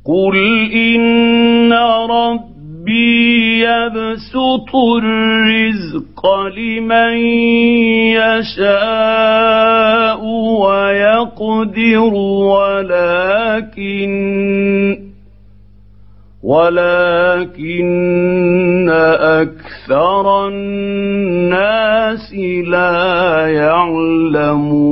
قل إن ربي يبسط الرزق لمن يشاء ويقدر ولكن أكثر الناس لا يعلمون.